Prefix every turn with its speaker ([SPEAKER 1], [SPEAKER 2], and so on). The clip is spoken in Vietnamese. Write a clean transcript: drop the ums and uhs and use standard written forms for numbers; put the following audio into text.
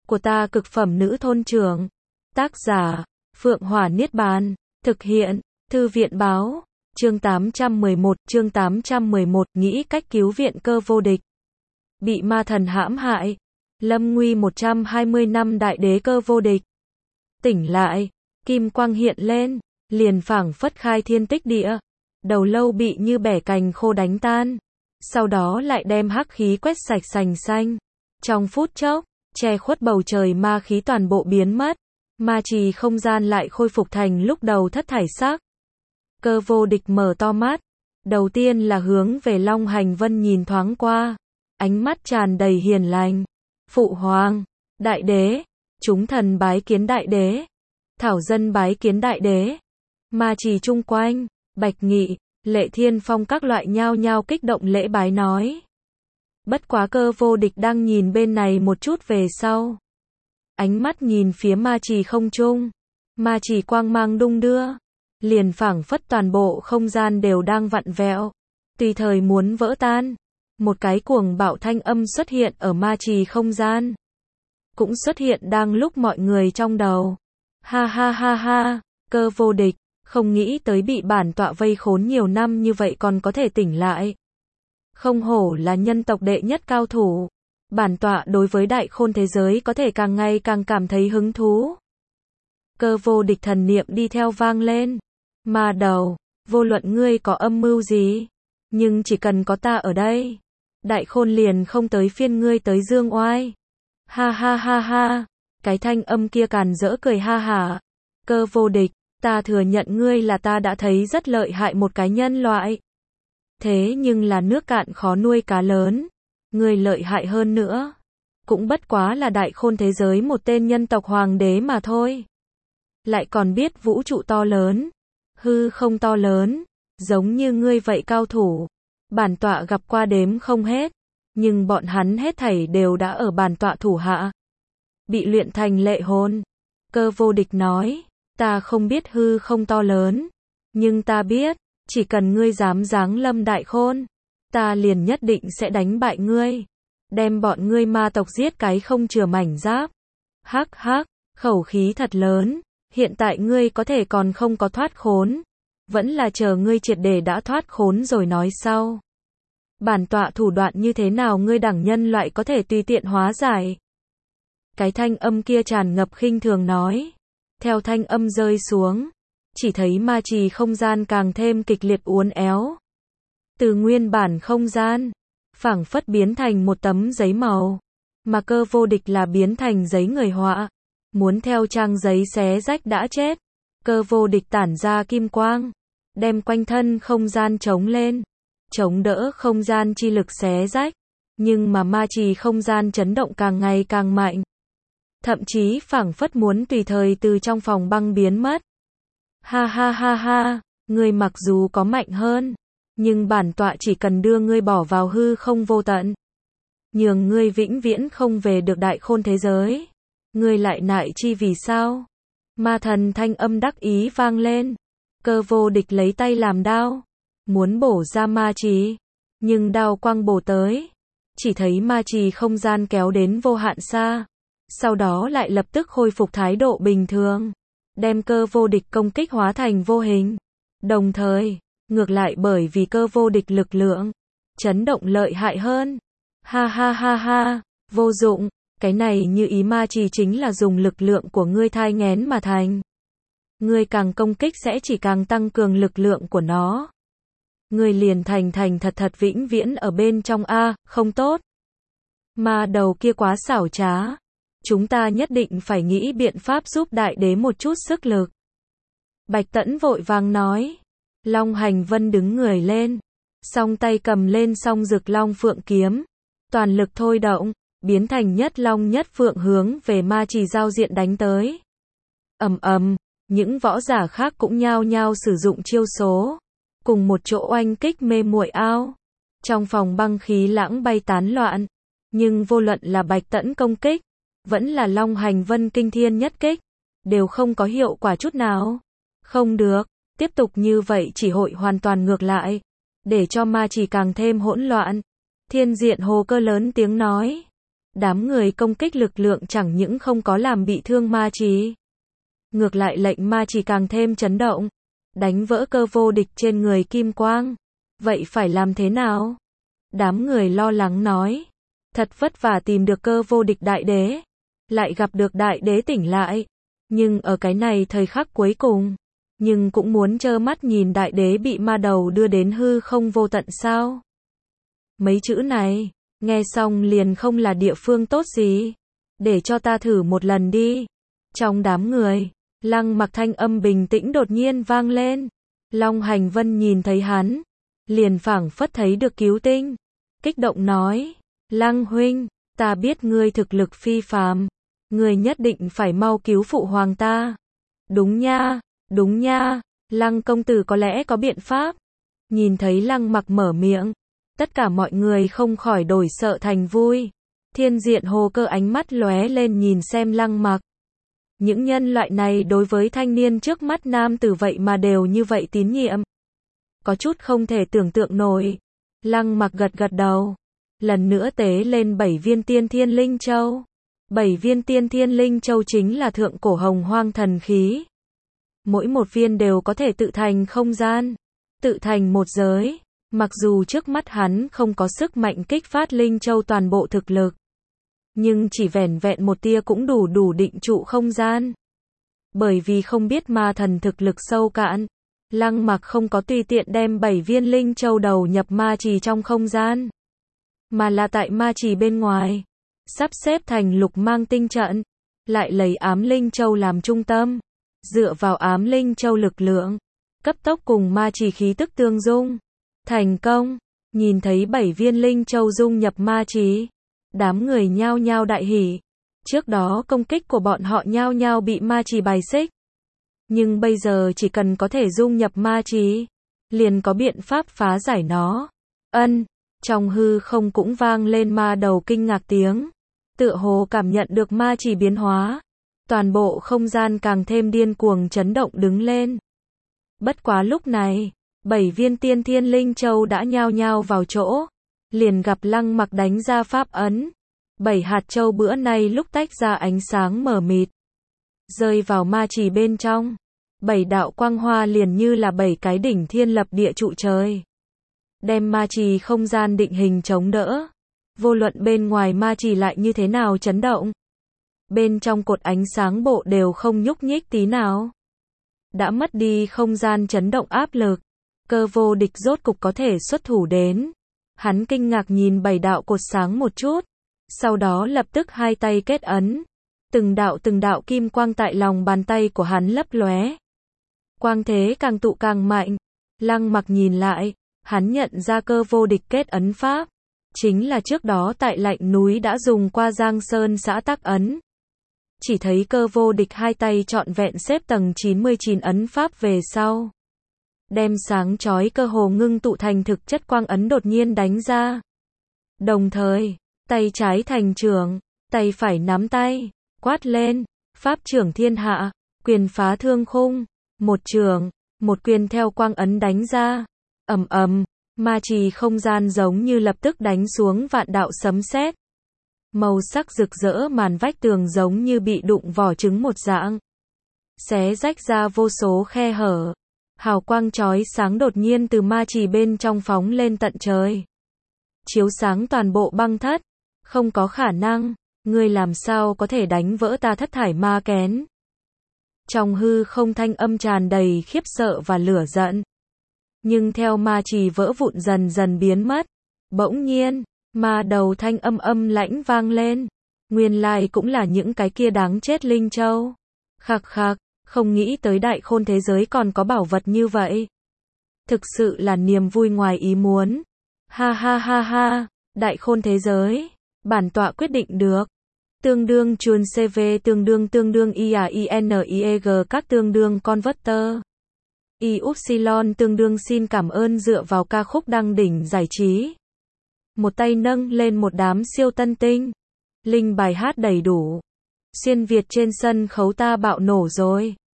[SPEAKER 1] của ta cực phẩm nữ thôn trưởng. Tác giả, Phượng Hỏa Niết Bàn. Thực hiện, Thư viện Báo. Chương 811, nghĩ cách cứu viện Cơ Vô Địch. Bị ma thần hãm hại. Lâm nguy 120 năm đại đế Cơ Vô Địch. Tỉnh lại, kim quang hiện lên, liền phảng phất khai thiên tích địa. Đầu lâu bị như bẻ cành khô đánh tan. Sau đó lại đem hắc khí quét sạch sành xanh. Trong phút chốc, che khuất bầu trời ma khí toàn bộ biến mất. Ma trì không gian lại khôi phục thành lúc đầu thất thải sắc. Cơ Vô Địch mở to mắt. Đầu tiên là hướng về Long Hành Vân nhìn thoáng qua. Ánh mắt tràn đầy hiền lành. Phụ hoàng, đại đế, chúng thần bái kiến đại đế. Thảo dân bái kiến đại đế. Ma trì chung quanh, Bạch Nghị, Lệ Thiên Phong các loại nhao nhao kích động lễ bái nói. Bất quá Cơ Vô Địch đang nhìn bên này một chút về sau. Ánh mắt nhìn phía ma trì không trung. Ma trì quang mang đung đưa. Liền phảng phất toàn bộ không gian đều đang vặn vẹo. Tùy thời muốn vỡ tan. Một cái cuồng bạo thanh âm xuất hiện ở ma trì không gian. Cũng xuất hiện đang lúc mọi người trong đầu. Ha ha ha ha, Cơ Vô Địch, không nghĩ tới bị bản tọa vây khốn nhiều năm như vậy còn có thể tỉnh lại. Không hổ là nhân tộc đệ nhất cao thủ. Bản tọa đối với đại khôn thế giới có thể càng ngày càng cảm thấy hứng thú. Cơ Vô Địch thần niệm đi theo vang lên. Ma đầu, vô luận ngươi có âm mưu gì, nhưng chỉ cần có ta ở đây, đại khôn liền không tới phiên ngươi tới dương oai. Ha ha ha ha, cái thanh âm kia càn rỡ cười ha hả. Cơ Vô Địch, ta thừa nhận ngươi là ta đã thấy rất lợi hại một cái nhân loại. Thế nhưng là nước cạn khó nuôi cá lớn. Ngươi lợi hại hơn nữa. Cũng bất quá là đại khôn thế giới một tên nhân tộc hoàng đế mà thôi. Lại còn biết vũ trụ to lớn. Hư không to lớn. Giống như ngươi vậy cao thủ. Bản tọa gặp qua đếm không hết. Nhưng bọn hắn hết thảy đều đã ở bản tọa thủ hạ. Bị luyện thành lệ hồn. Cơ Vô Địch nói. Ta không biết hư không to lớn. Nhưng ta biết. Chỉ cần ngươi dám giáng lâm đại khôn. Ta liền nhất định sẽ đánh bại ngươi. Đem bọn ngươi ma tộc giết cái không chừa mảnh giáp. Hắc hắc, khẩu khí thật lớn. Hiện tại ngươi có thể còn không có thoát khốn. Vẫn là chờ ngươi triệt để đã thoát khốn rồi nói sau. Bản tọa thủ đoạn như thế nào ngươi đẳng nhân loại có thể tùy tiện hóa giải. Cái thanh âm kia tràn ngập khinh thường nói. Theo thanh âm rơi xuống. Chỉ thấy ma trì không gian càng thêm kịch liệt uốn éo. Từ nguyên bản không gian, phảng phất biến thành một tấm giấy màu. Mà Cơ Vô Địch là biến thành giấy người họa. Muốn theo trang giấy xé rách đã chết. Cơ Vô Địch tản ra kim quang. Đem quanh thân không gian chống lên. Chống đỡ không gian chi lực xé rách. Nhưng mà ma trì không gian chấn động càng ngày càng mạnh. Thậm chí phảng phất muốn tùy thời từ trong phòng băng biến mất. Ha ha ha ha, ngươi mặc dù có mạnh hơn. Nhưng bản tọa chỉ cần đưa ngươi bỏ vào hư không vô tận. Nhường ngươi vĩnh viễn không về được đại khôn thế giới. Ngươi lại nại chi vì sao? Ma thần thanh âm đắc ý vang lên. Cơ Vô Địch lấy tay làm đao. Muốn bổ ra ma trì. Nhưng đao quang bổ tới. Chỉ thấy ma trì không gian kéo đến vô hạn xa. Sau đó lại lập tức khôi phục thái độ bình thường. Đem Cơ Vô Địch công kích hóa thành vô hình. Đồng thời, ngược lại bởi vì Cơ Vô Địch lực lượng chấn động lợi hại hơn. Ha ha ha ha, vô dụng, cái này như ý ma trì chính là dùng lực lượng của ngươi thai nghén mà thành. Ngươi càng công kích sẽ chỉ càng tăng cường lực lượng của nó. Ngươi liền thành thật thật vĩnh viễn ở bên trong a, không tốt. Ma đầu kia quá xảo trá. Chúng ta nhất định phải nghĩ biện pháp giúp đại đế một chút sức lực. Bạch Tẫn vội vàng nói. Long Hành Vân đứng người lên. Song tay cầm lên song rực long phượng kiếm. Toàn lực thôi động. Biến thành nhất long nhất phượng hướng về ma trì giao diện đánh tới. Ầm ầm. Những võ giả khác cũng nhao nhao sử dụng chiêu số. Cùng một chỗ oanh kích mê muội ao. Trong phòng băng khí lãng bay tán loạn. Nhưng vô luận là Bạch Tẫn công kích. Vẫn là Long Hành Vân kinh thiên nhất kích. Đều không có hiệu quả chút nào. Không được. Tiếp tục như vậy chỉ hội hoàn toàn ngược lại. Để cho ma trì càng thêm hỗn loạn. Thiên Diện Hồ Cơ lớn tiếng nói. Đám người công kích lực lượng chẳng những không có làm bị thương ma trì. Ngược lại lệnh ma trì càng thêm chấn động. Đánh vỡ cơ vô địch trên người Kim Quang. Vậy phải làm thế nào? Đám người lo lắng nói. Thật vất vả tìm được cơ vô địch đại đế. Lại gặp được đại đế tỉnh lại. Nhưng ở cái này thời khắc cuối cùng. Nhưng cũng muốn trơ mắt nhìn đại đế bị ma đầu đưa đến hư không vô tận sao? Mấy chữ này, nghe xong liền không là địa phương tốt gì. Để cho ta thử một lần đi. Trong đám người, Lăng Mặc thanh âm bình tĩnh đột nhiên vang lên. Long Hành Vân nhìn thấy hắn, liền phảng phất thấy được cứu tinh. Kích động nói, Lăng huynh, ta biết ngươi thực lực phi phàm. Ngươi nhất định phải mau cứu phụ hoàng ta. Đúng nha, đúng nha, Lăng công tử có lẽ có biện pháp. Nhìn thấy Lăng Mặc mở miệng, tất cả mọi người không khỏi đổi sợ thành vui. Thiên Diện Hồ Cơ ánh mắt lóe lên nhìn xem Lăng Mặc. Những nhân loại này đối với thanh niên trước mắt nam tử vậy mà đều như vậy tín nhiệm. Có chút không thể tưởng tượng nổi. Lăng Mặc gật gật đầu. Lần nữa tế lên 7 viên tiên thiên linh châu. 7 viên tiên thiên linh châu chính là thượng cổ hồng hoang thần khí. Mỗi một viên đều có thể tự thành không gian. Tự thành một giới. Mặc dù trước mắt hắn không có sức mạnh kích phát linh châu toàn bộ thực lực. Nhưng chỉ vẻn vẹn một tia cũng đủ định trụ không gian. Bởi vì không biết ma thần thực lực sâu cạn, Lăng Mặc không có tùy tiện đem 7 viên linh châu đầu nhập ma trì trong không gian. Mà là tại ma trì bên ngoài, sắp xếp thành lục mang tinh trận, lại lấy ám linh châu làm trung tâm. Dựa vào ám linh châu lực lượng, cấp tốc cùng ma trì khí tức tương dung. Thành công, nhìn thấy 7 viên linh châu dung nhập ma trì. Đám người nhao nhao đại hỉ. Trước đó công kích của bọn họ nhao nhao bị ma trì bài xích. Nhưng bây giờ chỉ cần có thể dung nhập ma trì, liền có biện pháp phá giải nó. Trong hư không cũng vang lên ma đầu kinh ngạc tiếng. Tựa hồ cảm nhận được ma trì biến hóa. Toàn bộ không gian càng thêm điên cuồng chấn động đứng lên. Bất quá lúc này, 7 viên tiên thiên linh châu đã nhao nhao vào chỗ. Liền gặp Lăng Mặc đánh ra pháp ấn. 7 hạt châu bữa nay lúc tách ra ánh sáng mờ mịt. Rơi vào ma trì bên trong. 7 đạo quang hoa liền như là 7 cái đỉnh thiên lập địa trụ trời. Đem ma trì không gian định hình chống đỡ. Vô luận bên ngoài ma trì lại như thế nào chấn động. Bên trong cột ánh sáng bộ đều không nhúc nhích tí nào. Đã mất đi không gian chấn động áp lực. Cơ vô địch rốt cục có thể xuất thủ đến. Hắn kinh ngạc nhìn 7 đạo cột sáng một chút. Sau đó lập tức hai tay kết ấn. Từng đạo kim quang tại lòng bàn tay của hắn lấp lóe. Quang thế càng tụ càng mạnh. Lăng Mặc nhìn lại, hắn nhận ra cơ vô địch kết ấn pháp. Chính là trước đó tại Lạnh Núi đã dùng qua Giang Sơn xã tắc ấn. Chỉ thấy cơ vô địch hai tay trọn vẹn xếp tầng 99 ấn pháp về sau. Đem sáng chói cơ hồ ngưng tụ thành thực chất quang ấn đột nhiên đánh ra. Đồng thời, tay trái thành trưởng, tay phải nắm tay, quát lên, pháp trưởng thiên hạ, quyền phá thương khung, một trường, một quyền theo quang ấn đánh ra. Ầm ầm, ma trì không gian giống như lập tức đánh xuống vạn đạo sấm sét. Màu sắc rực rỡ màn vách tường giống như bị đụng vỏ trứng một dạng. Xé rách ra vô số khe hở. Hào quang chói sáng đột nhiên từ ma trì bên trong phóng lên tận trời. Chiếu sáng toàn bộ băng thất. Không có khả năng, ngươi làm sao có thể đánh vỡ ta thất thải ma kén. Trong hư không thanh âm tràn đầy khiếp sợ và lửa giận. Nhưng theo ma trì vỡ vụn dần dần biến mất. Bỗng nhiên, ma đầu thanh âm lãnh vang lên. Nguyên lai cũng là những cái kia đáng chết linh châu. Khạc khạc. Không nghĩ tới đại khôn thế giới còn có bảo vật như vậy. Thực sự là niềm vui ngoài ý muốn. Ha ha ha ha, đại khôn thế giới. Bản tọa quyết định được. Tương đương chuồn CV tương đương IAINIEG các tương đương converter. Y-upsilon tương đương xin cảm ơn dựa vào ca khúc đăng đỉnh giải trí. Một tay nâng lên một đám siêu tân tinh. Linh bài hát đầy đủ. Xuyên Việt trên sân khấu ta bạo nổ rồi.